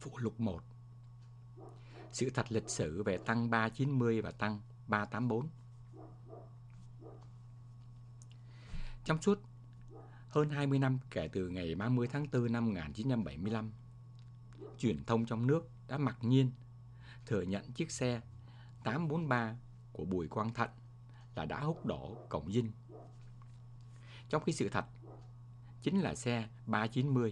Phụ lục 1. Sự thật lịch sử về tăng 390 và tăng 384. Trong suốt hơn 20 năm kể từ ngày 30 tháng 4 năm 1975, truyền thông trong nước đã mặc nhiên thừa nhận chiếc xe 843 của Bùi Quang Thận là đã húc đổ cổng Dinh, trong khi sự thật chính là xe 390.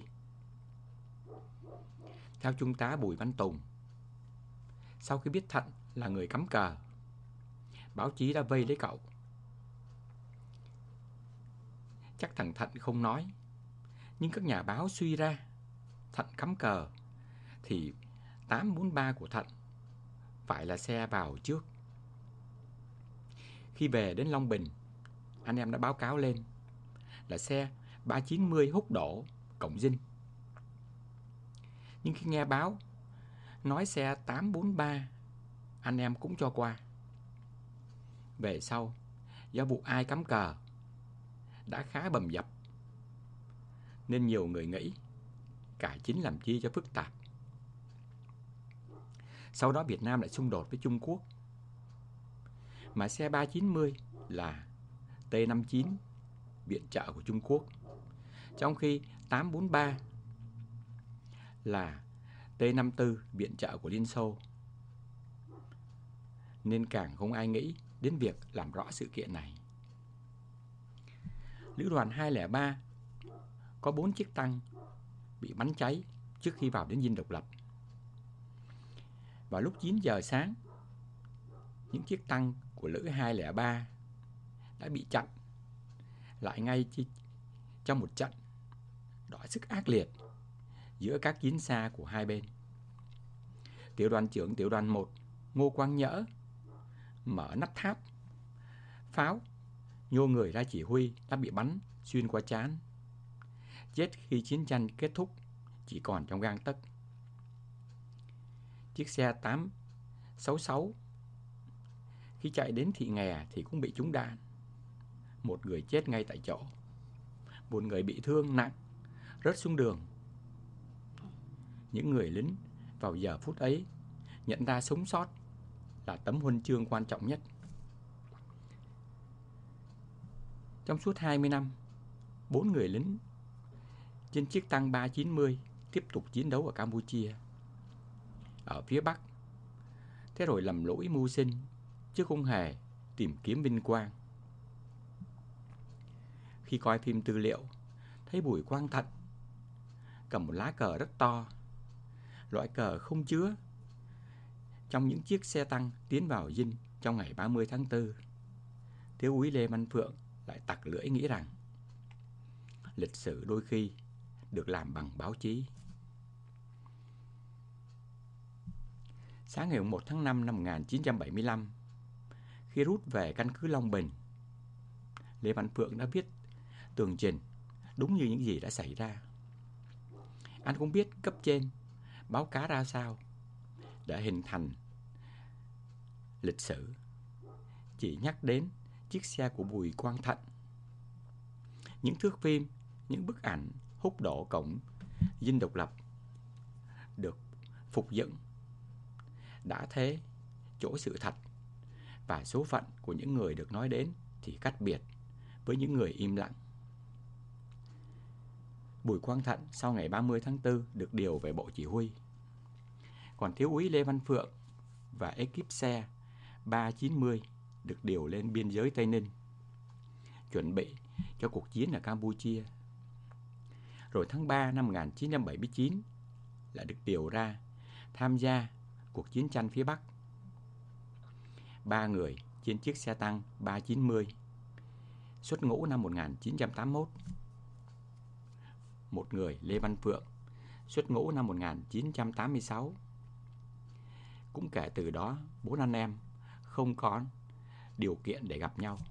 Theo Trung tá Bùi Văn Tùng, sau khi biết Thận là người cắm cờ, báo chí đã vây lấy cậu. Chắc thằng Thận không nói, nhưng các nhà báo suy ra Thận cắm cờ thì 843 của Thận phải là xe vào trước. Khi về đến Long Bình, anh em đã báo cáo lên là xe 390 húc đổ cổng Dinh. Nhưng khi nghe báo nói xe 843, anh em cũng cho qua. Về sau, do vụ ai cắm cờ đã khá bầm dập, nên nhiều người nghĩ cải chính làm chi cho phức tạp. Sau đó Việt Nam lại xung đột với Trung Quốc, mà xe 390 là T-59 viện trợ của Trung Quốc, trong khi 843 là T-54 viện trợ của Liên Xô, nên càng không ai nghĩ đến việc làm rõ sự kiện này. Lữ đoàn 203 có 4 chiếc tăng bị bắn cháy trước khi vào đến Dinh Độc Lập. Vào lúc 9 giờ sáng, những chiếc tăng của Lữ 203 đã bị chặn lại ngay trong một trận đọ sức ác liệt giữa các chiến xa của hai bên. Tiểu đoàn trưởng tiểu đoàn 1 Ngô Quang Nhỡ mở nắp tháp pháo nhô người ra chỉ huy đã bị bắn xuyên qua trán, chết khi chiến tranh kết thúc chỉ còn trong gang tấc. Chiếc xe 866 khi chạy đến Thị Nghè thì cũng bị trúng đạn. Một người chết ngay tại chỗ, một người bị thương nặng rớt xuống đường. Những người lính vào giờ phút ấy nhận ra sống sót là tấm huân chương quan trọng nhất. Trong suốt 20 năm, 4 người lính trên chiếc tăng 390 tiếp tục chiến đấu ở Campuchia, ở phía Bắc. Thế rồi lầm lỗi mưu sinh, chứ không hề tìm kiếm vinh quang. Khi coi phim tư liệu, thấy Bùi Quang Thận cầm một lá cờ rất to, loại cờ không chứa, trong những chiếc xe tăng tiến vào Dinh trong ngày 30 tháng 4. Thiếu úy Lê Văn Phượng lại tặc lưỡi nghĩ rằng lịch sử đôi khi được làm bằng báo chí. Sáng ngày 1 tháng 5 năm 1975, khi rút về căn cứ Long Bình, Lê Văn Phượng đã viết tường trình đúng như những gì đã xảy ra. Anh cũng biết cấp trên báo cáo ra sao để hình thành lịch sử. Chỉ nhắc đến chiếc xe của Bùi Quang Thận, những thước phim, những bức ảnh húc đổ cổng Dinh Độc Lập được phục dựng, đã thế chỗ sự thật và số phận của những người được nói đến thì cách biệt với những người im lặng. Bùi Quang Thận sau ngày 30 tháng 4 được điều về Bộ Chỉ huy. Còn thiếu úy Lê Văn Phượng và ekip xe 390 được điều lên biên giới Tây Ninh, chuẩn bị cho cuộc chiến ở Campuchia. Rồi tháng 3 năm 1979 lại được điều ra tham gia cuộc chiến tranh phía Bắc. 3 người trên chiếc xe tăng 390 xuất ngũ năm 1981. Một người, Lê Văn Phượng, xuất ngũ năm 1986. Cũng kể từ đó, 4 anh em không có điều kiện để gặp nhau.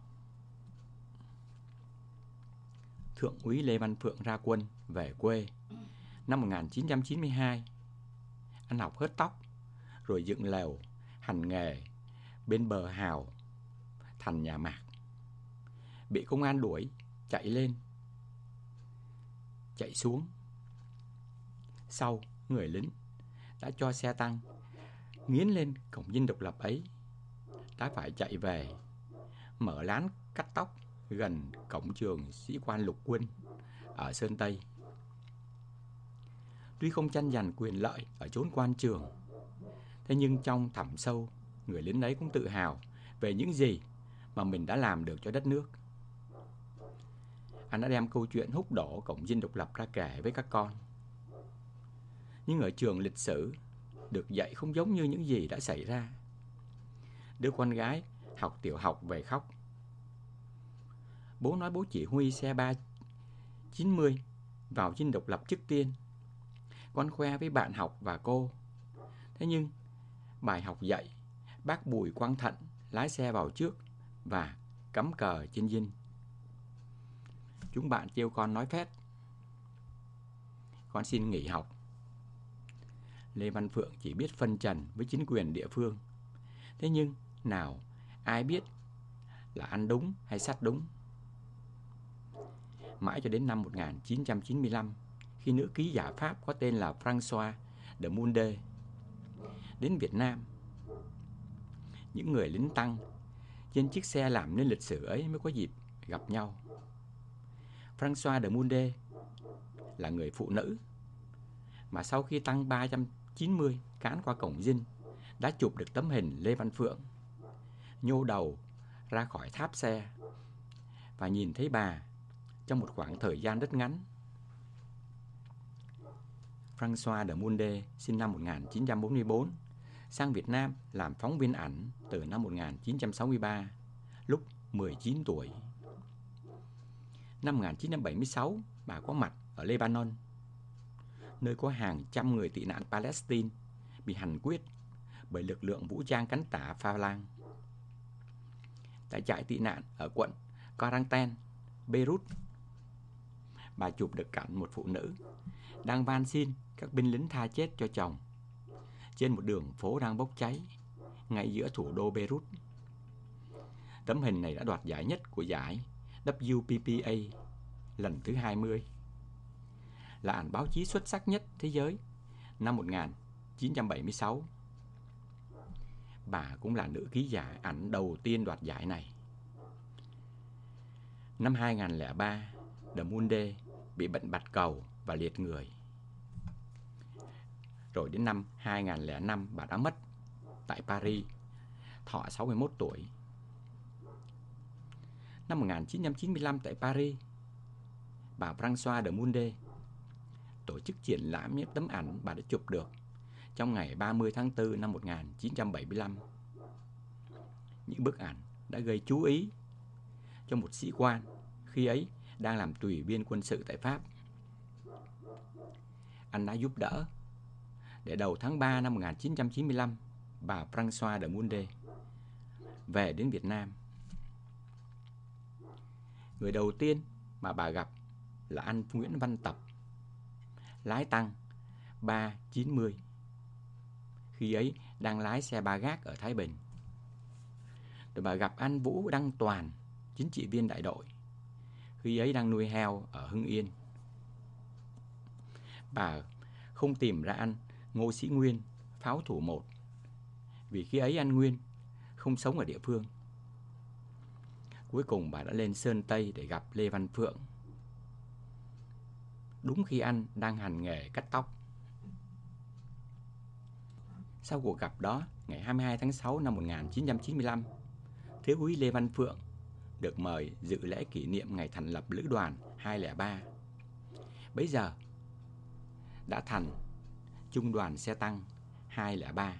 Thượng úy Lê Văn Phượng ra quân về quê năm 1992. Ăn học hớt tóc, rồi dựng lều, hành nghề bên bờ Hào, thành nhà Mạc. Bị công an đuổi, chạy lên, chạy xuống. Sau, người lính đã cho xe tăng nghiến lên cổng dinh độc lập ấy đã phải chạy về mở lán cắt tóc gần cổng trường sĩ quan lục quân ở Sơn Tây. Tuy không tranh giành quyền lợi ở chốn quan trường, thế nhưng trong thẳm sâu, người lính ấy cũng tự hào về những gì mà mình đã làm được cho đất nước. Anh đã đem câu chuyện húc đổ cổng dinh độc lập ra kể với các con. Nhưng ở trường lịch sử, được dạy không giống như những gì đã xảy ra. Đứa con gái học tiểu học về khóc. Bố nói bố chỉ huy xe 390 vào dinh độc lập trước tiên. Con khoe với bạn học và cô. Thế nhưng bài học dạy, bác Bùi Quang Thận lái xe vào trước và cắm cờ trên dinh. Chúng bạn kêu con nói phét. Con xin nghỉ học. Lê Văn Phượng chỉ biết phân trần với chính quyền địa phương. Thế nhưng nào ai biết là ăn đúng hay sát đúng. Mãi cho đến năm 1995, khi nữ ký giả Pháp có tên là François de Munde đến Việt Nam, những người lính tăng trên chiếc xe làm nên lịch sử ấy mới có dịp gặp nhau. François de Munde là người phụ nữ mà sau khi tăng 390 cán qua cổng dinh đã chụp được tấm hình Lê Văn Phượng nhô đầu ra khỏi tháp xe và nhìn thấy bà trong một khoảng thời gian rất ngắn. François de Munde sinh năm 1944, sang Việt Nam làm phóng viên ảnh từ năm 1963, lúc 19 tuổi. Năm 1976, bà có mặt ở Lebanon, nơi có hàng trăm người tị nạn Palestine bị hành quyết bởi lực lượng vũ trang cánh tả Pha Lang. Tại trại tị nạn ở quận Quaranten, Beirut, bà chụp được cảnh một phụ nữ đang van xin các binh lính tha chết cho chồng trên một đường phố đang bốc cháy ngay giữa thủ đô Beirut. Tấm hình này đã đoạt giải nhất của giải WPPA lần thứ 20, là ảnh báo chí xuất sắc nhất thế giới năm 1976. Bà cũng là nữ ký giả ảnh đầu tiên đoạt giải này. Năm 2003, de Munde bị bệnh bạch cầu và liệt người. Rồi đến năm 2005, bà đã mất tại Paris, thọ 61 tuổi. Năm 1995 tại Paris, bà François de Munde tổ chức triển lãm những tấm ảnh bà đã chụp được trong ngày 30 tháng 4 năm 1975. Những bức ảnh đã gây chú ý cho một sĩ quan khi ấy đang làm tùy viên quân sự tại Pháp. Anh đã giúp đỡ để đầu tháng 3 năm 1995, bà François de Munde về đến Việt Nam. Người đầu tiên mà bà gặp là anh Nguyễn Văn Tập, lái tăng 390, khi ấy đang lái xe ba gác ở Thái Bình. Rồi bà gặp anh Vũ Đăng Toàn, chính trị viên đại đội, khi ấy đang nuôi heo ở Hưng Yên. Bà không tìm ra anh Ngô Sĩ Nguyên, pháo thủ 1, vì khi ấy anh Nguyên không sống ở địa phương. Cuối cùng bà đã lên Sơn Tây để gặp Lê Văn Phượng, đúng khi anh đang hành nghề cắt tóc. Sau cuộc gặp đó, ngày 22 tháng 6 năm 1995, Thiếu úy Lê Văn Phượng được mời dự lễ kỷ niệm ngày thành lập Lữ đoàn 203. Bấy giờ đã thành Trung đoàn xe tăng 203.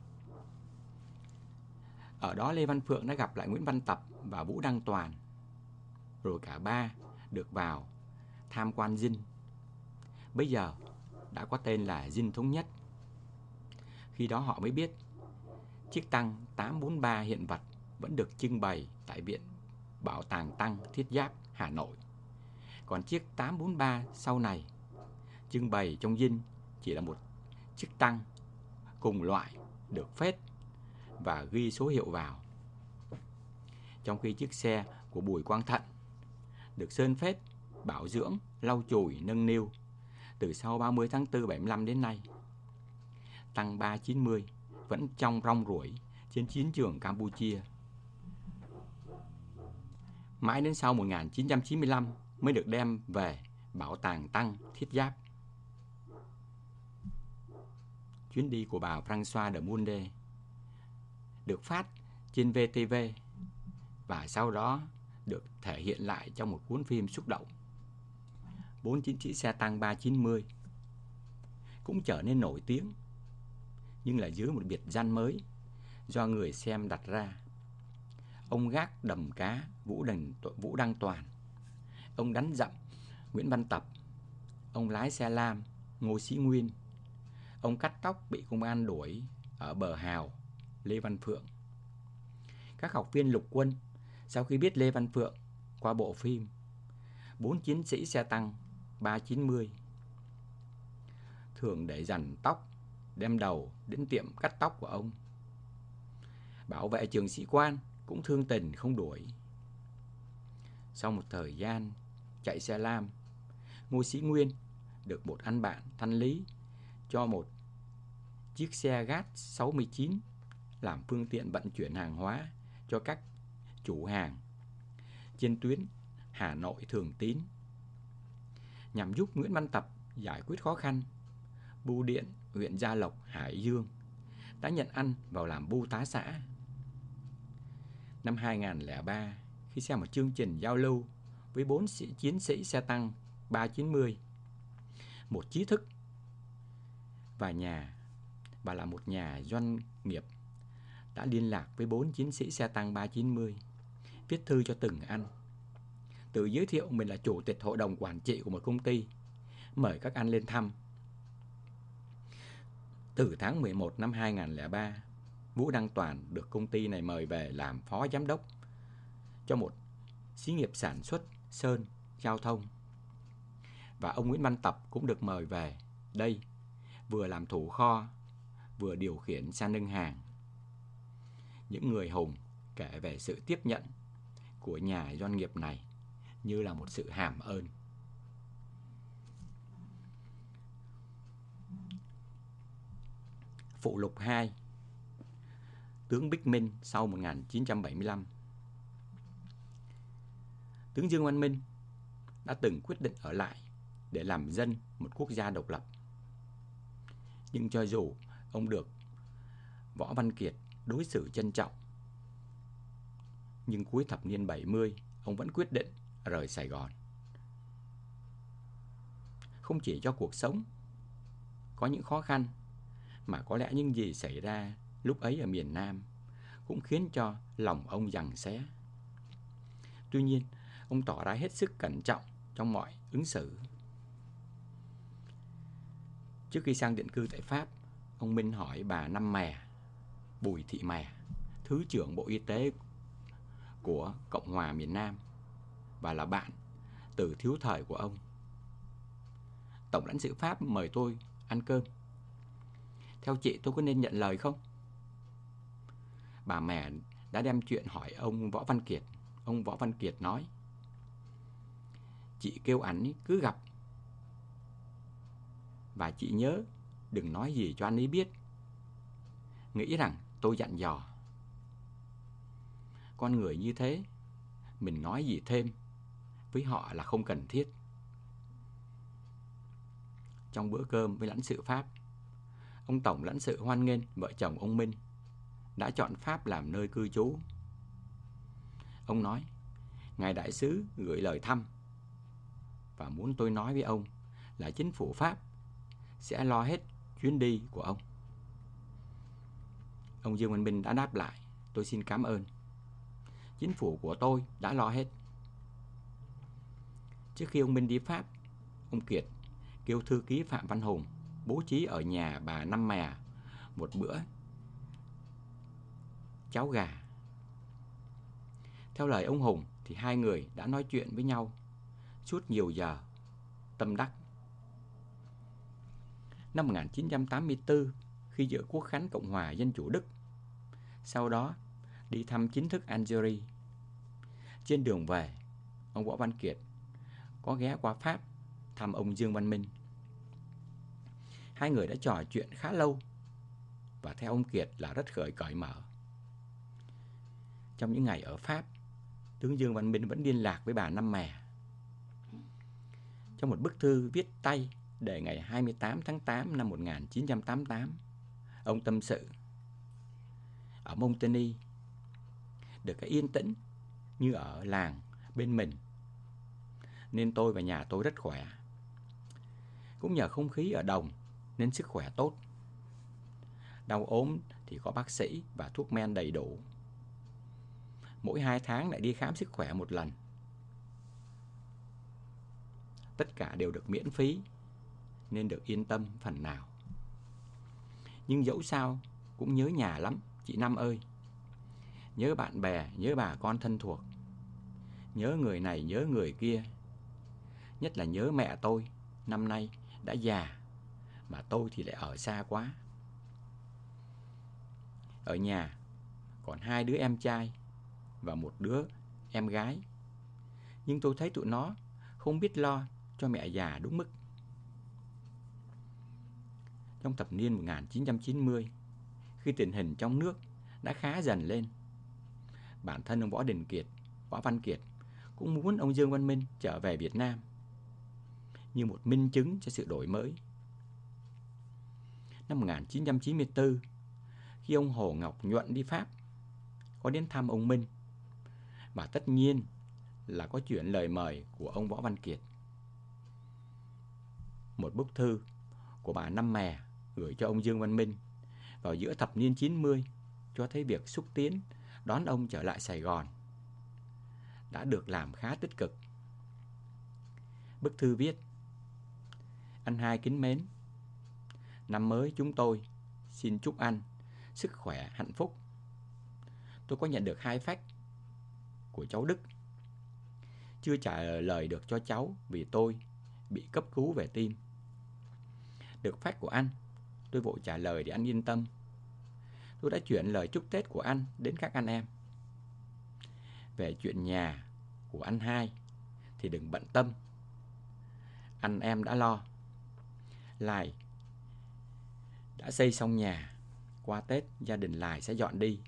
Ở đó Lê Văn Phượng đã gặp lại Nguyễn Văn Tập và Vũ Đăng Toàn. Rồi cả ba được vào tham quan dinh, bây giờ đã có tên là Dinh Thống Nhất. Khi đó họ mới biết chiếc tăng 843 hiện vật vẫn được trưng bày tại Viện Bảo tàng Tăng Thiết Giáp Hà Nội. Còn chiếc 843 sau này trưng bày trong dinh chỉ là một chiếc tăng cùng loại được phết và ghi số hiệu vào. Trong khi chiếc xe của Bùi Quang Thận được sơn phết, bảo dưỡng, lau chùi, nâng niu từ sau 30 tháng 4 75 đến nay. Tăng 390 vẫn trong rong ruổi trên chiến trường Campuchia. Mãi đến sau 1995 mới được đem về Bảo tàng Tăng Thiết Giáp. Chuyến đi của bà Françoise de Munde được phát trên VTV và sau đó được thể hiện lại trong một cuốn phim xúc động. 4 chiến sĩ xe tăng 390 cũng trở nên nổi tiếng, nhưng là dưới một biệt danh mới do người xem đặt ra. Ông gác đầm cá Vũ Đăng Toàn, ông đánh dặm Nguyễn Văn Tập, ông lái xe lam Ngô Sĩ Nguyên, ông cắt tóc bị công an đuổi ở Bờ Hào Lê Văn Phượng. Các học viên lục quân sau khi biết Lê Văn Phượng qua bộ phim 4 chiến sĩ xe tăng 390 thường để dằn tóc, đem đầu đến tiệm cắt tóc của ông. Bảo vệ trường sĩ quan cũng thương tình không đuổi. Sau một thời gian chạy xe lam, Ngô Sĩ Nguyên được một anh bạn thanh lý cho một chiếc xe GAT 69 làm phương tiện vận chuyển hàng hóa cho các chủ hàng trên tuyến Hà Nội Thường Tín. Nhằm giúp Nguyễn Văn Tập giải quyết khó khăn, Bưu điện huyện Gia Lộc, Hải Dương đã nhận anh vào làm bưu tá xã. Năm 2003, khi xem một chương trình giao lưu với 4 chiến sĩ xe tăng 390, một trí thức và là một nhà doanh nghiệp đã liên lạc với 4 chiến sĩ xe tăng 390, viết thư cho từng anh, tự giới thiệu mình là chủ tịch hội đồng quản trị của một công ty, mời các anh lên thăm. Từ tháng 11 năm 2003, Vũ Đăng Toàn được công ty này mời về làm phó giám đốc cho một xí nghiệp sản xuất sơn giao thông. Và ông Nguyễn Văn Tập cũng được mời về đây, vừa làm thủ kho, vừa điều khiển xe nâng hàng. Những người hùng kể về sự tiếp nhận của nhà doanh nghiệp này như là một sự hàm ơn. Phụ lục 2. Tướng Bích Minh sau 1975. Tướng Dương Văn Minh đã từng quyết định ở lại để làm dân một quốc gia độc lập. Nhưng cho dù ông được Võ Văn Kiệt đối xử trân trọng, nhưng cuối thập niên 70, ông vẫn quyết định rời Sài Gòn. Không chỉ cho cuộc sống có những khó khăn, mà có lẽ những gì xảy ra lúc ấy ở miền Nam cũng khiến cho lòng ông giằng xé. Tuy nhiên, ông tỏ ra hết sức cẩn trọng trong mọi ứng xử. Trước khi sang định cư tại Pháp, ông Minh hỏi bà Năm Mè, Bùi Thị Mè, Thứ trưởng Bộ Y tế của Cộng hòa miền Nam và là bạn từ thiếu thời của ông: Tổng lãnh sự Pháp mời tôi ăn cơm, theo chị tôi có nên nhận lời không? Bà Mè đã đem chuyện hỏi ông Võ Văn Kiệt. Ông Võ Văn Kiệt nói: chị kêu ảnh cứ gặp, và chị nhớ đừng nói gì cho anh ấy biết, nghĩ rằng tôi dặn dò. Con người như thế, mình nói gì thêm với họ là không cần thiết. Trong bữa cơm với lãnh sự Pháp, ông tổng lãnh sự hoan nghênh vợ chồng ông Minh đã chọn Pháp làm nơi cư trú. Ông nói: ngài đại sứ gửi lời thăm và muốn tôi nói với ông là chính phủ Pháp sẽ lo hết chuyến đi của ông. Ông Dương Văn Minh đã đáp lại: tôi xin cảm ơn, chính phủ của tôi đã lo hết. Trước khi ông Minh đi Pháp, ông Kiệt kêu thư ký Phạm Văn Hùng bố trí ở nhà bà Năm Mè một bữa cháo gà. Theo lời ông Hùng thì hai người đã nói chuyện với nhau suốt nhiều giờ tâm đắc. Năm 1984, khi dự quốc khánh Cộng hòa Dân chủ Đức, sau đó đi thăm chính thức Algeria, trên đường về, ông Võ Văn Kiệt có ghé qua Pháp thăm ông Dương Văn Minh. Hai người đã trò chuyện khá lâu và theo ông Kiệt là rất cởi mở. Trong những ngày ở Pháp, tướng Dương Văn Minh vẫn liên lạc với bà Năm Mè. Trong một bức thư viết tay để ngày 28 tháng 8 năm 1988, ông tâm sự: ở Montaigne, được cái yên tĩnh như ở làng bên mình, nên tôi và nhà tôi rất khỏe. Cũng nhờ không khí ở đồng nên sức khỏe tốt. Đau ốm thì có bác sĩ và thuốc men đầy đủ. Mỗi 2 tháng lại đi khám sức khỏe một lần. Tất cả đều được miễn phí, nên được yên tâm phần nào. Nhưng dẫu sao cũng nhớ nhà lắm, chị Năm ơi. Nhớ bạn bè, nhớ bà con thân thuộc. Nhớ người này, nhớ người kia. Nhất là nhớ mẹ tôi, năm nay đã già, mà tôi thì lại ở xa quá. Ở nhà còn 2 đứa em trai và 1 đứa em gái. Nhưng tôi thấy tụi nó không biết lo cho mẹ già đúng mức. Trong thập niên 1990, khi tình hình trong nước đã khá dần lên, bản thân ông Võ Văn Kiệt cũng muốn ông Dương Văn Minh trở về Việt Nam như một minh chứng cho sự đổi mới. Năm 1994, khi ông Hồ Ngọc Nhuận đi Pháp, có đến thăm ông Minh, và tất nhiên là có chuyển lời mời của ông Võ Văn Kiệt. Một bức thư của bà Năm Mè gửi cho ông Dương Văn Minh vào giữa thập niên 90 cho thấy việc xúc tiến đón ông trở lại Sài Gòn đã được làm khá tích cực. Bức thư viết: anh Hai kính mến, năm mới chúng tôi xin chúc anh sức khỏe, hạnh phúc. Tôi có nhận được 2 fax của cháu Đức. Chưa trả lời được cho cháu vì tôi bị cấp cứu về tim. Được fax của anh, tôi vội trả lời để anh yên tâm. Tôi đã chuyển lời chúc Tết của anh đến các anh em. Về chuyện nhà của anh Hai thì đừng bận tâm, anh em đã lo. Lài đã xây xong nhà, qua Tết gia đình Lài sẽ dọn đi.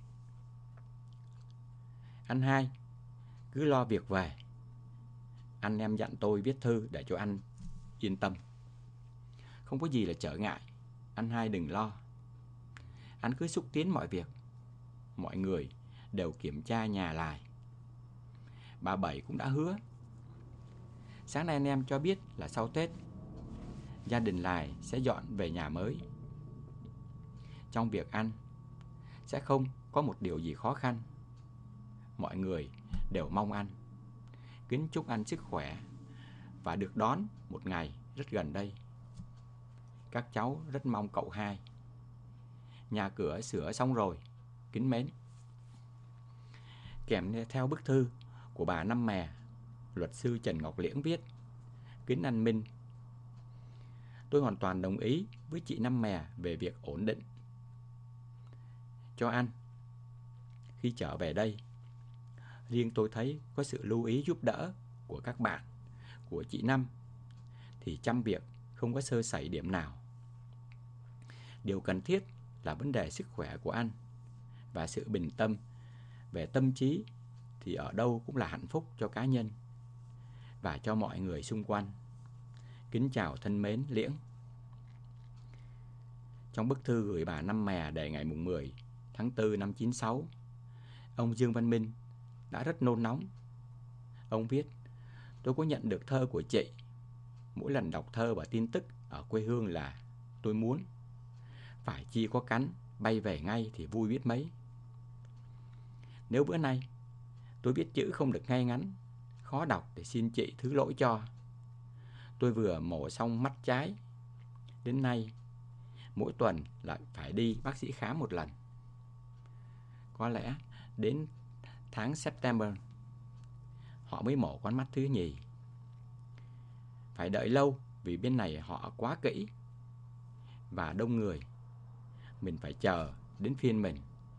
Anh Hai cứ lo việc về. Anh em dặn tôi viết thư để cho anh yên tâm. Không có gì là trở ngại, anh Hai đừng lo. Anh cứ xúc tiến mọi việc. Mọi người đều kiểm tra nhà Lài. Bà Bảy cũng đã hứa. Sáng nay anh em cho biết là sau Tết, gia đình Lài sẽ dọn về nhà mới. Trong việc ăn sẽ không có một điều gì khó khăn. Mọi người đều mong anh. Kính chúc anh sức khỏe và được đón một ngày rất gần đây. Các cháu rất mong cậu Hai. Nhà cửa sửa xong rồi, kính mến. Kèm theo bức thư của bà Năm Mè, luật sư Trần Ngọc Liễn viết: kính anh Minh, tôi hoàn toàn đồng ý với chị Năm Mè về việc ổn định cho anh khi trở về đây. Riêng tôi thấy có sự lưu ý giúp đỡ của các bạn, của chị Năm, thì trăm việc không có sơ sẩy điểm nào. Điều cần thiết là vấn đề sức khỏe của anh và sự bình tâm về tâm trí thì ở đâu cũng là hạnh phúc cho cá nhân và cho mọi người xung quanh. Kính chào thân mến, Liễn. Trong bức thư gửi bà Năm Mè đề ngày 10 tháng 4 năm 96, ông Dương Văn Minh đã rất nôn nóng. Ông viết: tôi có nhận được thơ của chị. Mỗi lần đọc thơ và tin tức ở quê hương là tôi muốn. Phải chi có cánh, bay về ngay thì vui biết mấy. Nếu bữa nay tôi viết chữ không được ngay ngắn, khó đọc thì xin chị thứ lỗi cho. Tôi vừa mổ xong mắt trái. Đến nay, mỗi tuần lại phải đi bác sĩ khám một lần. Có lẽ đến tháng September họ mới mổ con mắt thứ nhì. Phải đợi lâu vì bên này họ quá kỹ và đông người. Mình phải chờ đến phiên mình.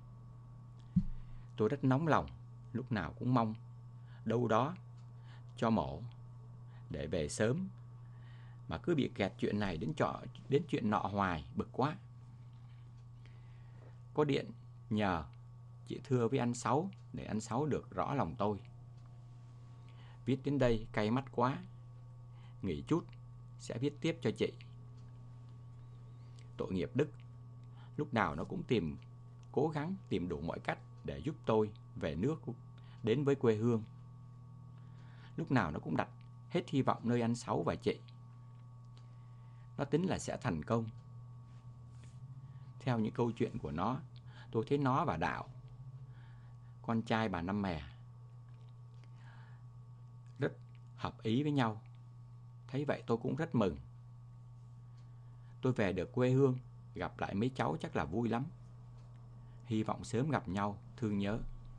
Tôi rất nóng lòng, lúc nào cũng mong đâu đó cho mổ để về sớm, mà cứ bị kẹt chuyện này đến chuyện nọ hoài, bực quá. có điện nhờ chị thưa với anh Sáu để anh Sáu được rõ lòng tôi. Viết đến đây cay mắt quá. Nghỉ chút, sẽ viết tiếp cho chị. Tội nghiệp Đức, lúc nào nó cũng cố gắng tìm đủ mọi cách để giúp tôi về nước, đến với quê hương. Lúc nào nó cũng đặt hết hy vọng nơi anh Sáu và chị. Nó tính là sẽ thành công. Theo những câu chuyện của nó, tôi thấy nó và Đạo, con trai bà Năm Mè, rất hợp ý với nhau. Thấy vậy tôi cũng rất mừng. Tôi về được quê hương, gặp lại mấy cháu chắc là vui lắm. Hy vọng sớm gặp nhau, thương nhớ.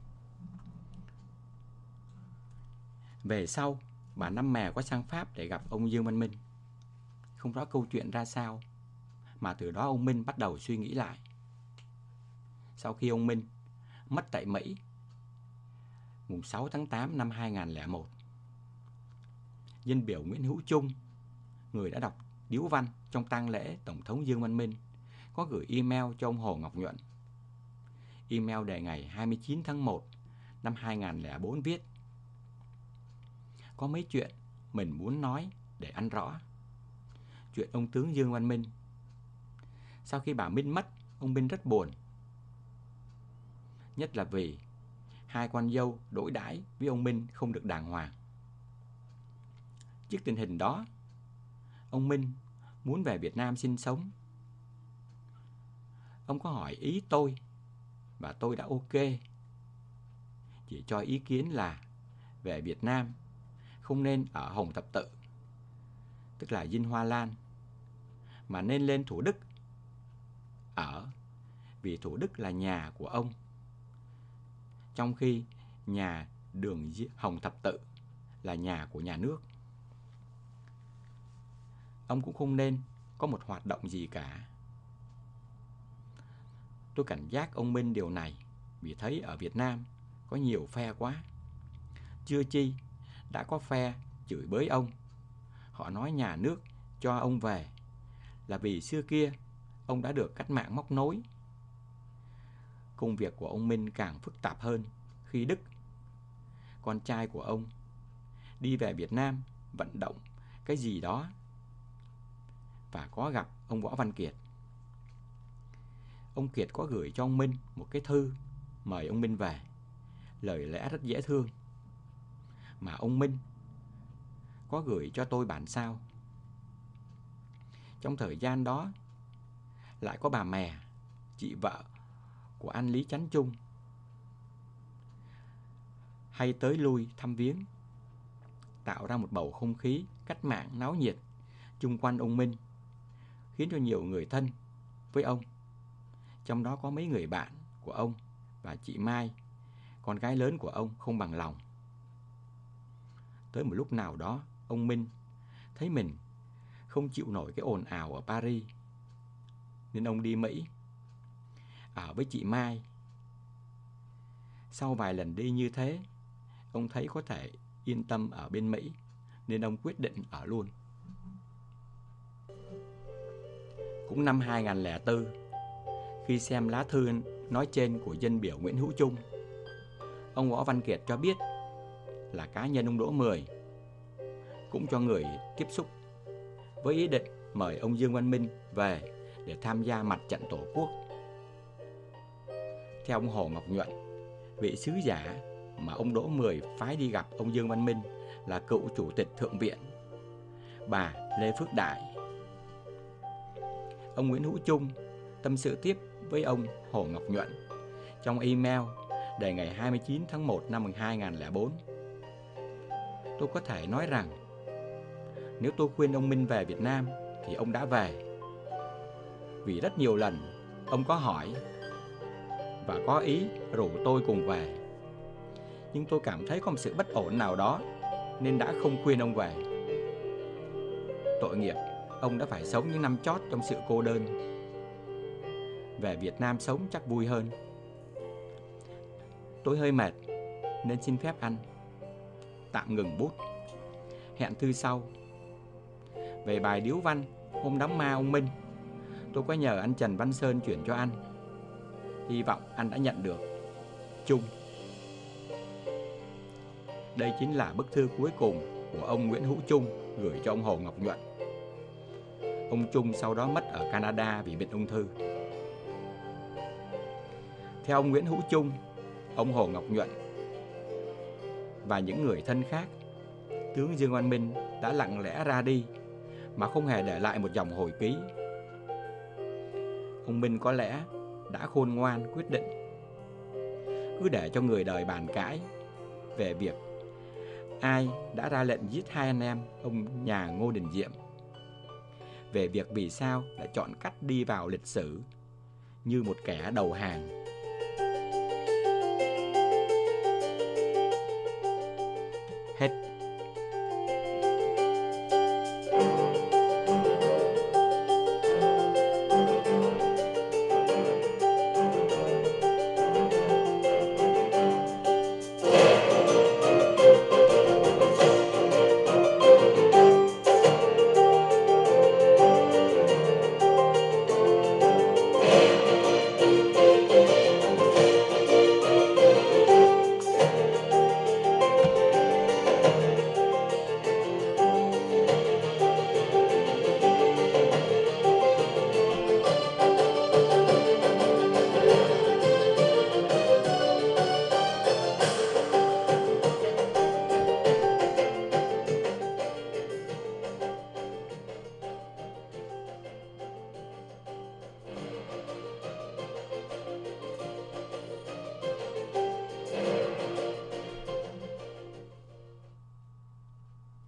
Về sau, bà Năm Mè có sang Pháp để gặp ông Dương Văn Minh. Không rõ câu chuyện ra sao, mà từ đó ông Minh bắt đầu suy nghĩ lại. Sau khi ông Minh mất tại Mỹ, mùng 6 tháng 8 năm 2001, dân biểu Nguyễn Hữu Trung, người đã đọc điếu văn trong tang lễ Tổng thống Dương Văn Minh, có gửi email cho ông Hồ Ngọc Nhuận. Email đề ngày 29 tháng 1 năm 2004 viết: có mấy chuyện mình muốn nói để ăn rõ. Chuyện ông tướng Dương Văn Minh. Sau khi bà Minh mất, ông Minh rất buồn. Nhất là vì hai con dâu đối đãi với ông Minh không được đàng hoàng. Trước tình hình đó, ông Minh muốn về Việt Nam sinh sống. Ông có hỏi ý tôi và tôi đã ok. Chỉ cho ý kiến là về Việt Nam không nên ở Hồng Thập Tự, tức là Dinh Hoa Lan, mà nên lên Thủ Đức ở, vì Thủ Đức là nhà của ông, trong khi nhà đường Hồng Thập Tự là nhà của nhà nước. Ông cũng không nên có một hoạt động gì cả. Tôi cảnh giác ông Minh điều này vì thấy ở Việt Nam có nhiều phe quá. Chưa chi đã có phe chửi bới ông. Họ nói nhà nước cho ông về là vì xưa kia ông đã được cách mạng móc nối. Công việc của ông Minh càng phức tạp hơn khi Đức, con trai của ông, đi về Việt Nam vận động cái gì đó và có gặp ông Võ Văn Kiệt. Ông Kiệt có gửi cho ông Minh một cái thư mời ông Minh về, lời lẽ rất dễ thương. Mà ông Minh có gửi cho tôi bản sao. Trong thời gian đó, lại có bà Mè, chị vợ của anh Lý Chánh Trung, hay tới lui thăm viếng, tạo ra một bầu không khí cách mạng náo nhiệt chung quanh ông Minh, khiến cho nhiều người thân với ông, trong đó có mấy người bạn của ông và chị Mai, con gái lớn của ông, không bằng lòng. Tới một lúc nào đó, ông Minh thấy mình không chịu nổi cái ồn ào ở Paris, nên ông đi Mỹ ở với chị Mai. Sau vài lần đi như thế, ông thấy có thể yên tâm ở bên Mỹ, nên ông quyết định ở luôn. Cũng năm 2004, khi xem lá thư nói trên của dân biểu Nguyễn Hữu Trung, ông Võ Văn Kiệt cho biết là cá nhân ông Đỗ Mười cũng cho người tiếp xúc với ý định mời ông Dương Văn Minh về để tham gia mặt trận Tổ quốc. Theo ông Hồ Ngọc Nhuận, vị sứ giả mà ông Đỗ Mười phái đi gặp ông Dương Văn Minh là cựu chủ tịch Thượng viện, bà Lê Phước Đại. Ông Nguyễn Hữu Trung tâm sự tiếp với ông Hồ Ngọc Nhuận trong email đề ngày 29 tháng 1 năm 2004. Tôi có thể nói rằng nếu tôi khuyên ông Minh về Việt Nam thì ông đã về. Vì rất nhiều lần ông có hỏi và có ý rủ tôi cùng về, nhưng tôi cảm thấy có một sự bất ổn nào đó nên đã không khuyên ông về. Tội nghiệp, ông đã phải sống những năm chót trong sự cô đơn. Về Việt Nam sống chắc vui hơn. Tôi hơi mệt nên xin phép anh tạm ngừng bút. Hẹn thư sau. Về bài điếu văn hôm đám ma ông Minh, tôi có nhờ anh Trần Văn Sơn chuyển cho anh. Hy vọng anh đã nhận được. Trung. Đây chính là bức thư cuối cùng của ông Nguyễn Hữu Trung gửi cho ông Hồ Ngọc Nhuận. Ông Trung sau đó mất ở Canada vì bệnh ung thư. Theo ông Nguyễn Hữu Trung, ông Hồ Ngọc Nhuận và những người thân khác, tướng Dương Văn Minh đã lặng lẽ ra đi mà không hề để lại một dòng hồi ký. Ông Minh có lẽ đã khôn ngoan quyết định cứ để cho người đời bàn cãi về việc ai đã ra lệnh giết hai anh em ông nhà Ngô Đình Diệm, về việc vì sao đã chọn cách đi vào lịch sử như một kẻ đầu hàng. Hết.